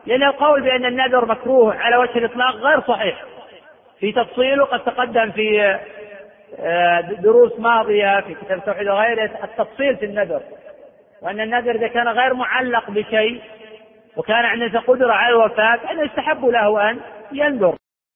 لأن القول بأن النذر مكروه على وجه الإطلاق غير صحيح، في تفصيله قد تقدم في دروس ماضية في كتاب التوحيد وغيره التفصيل في النذر، وأن النذر إذا كان غير معلق بشيء وكان عنده قدرة على الوفاة فإنه يستحب له أن ينذر.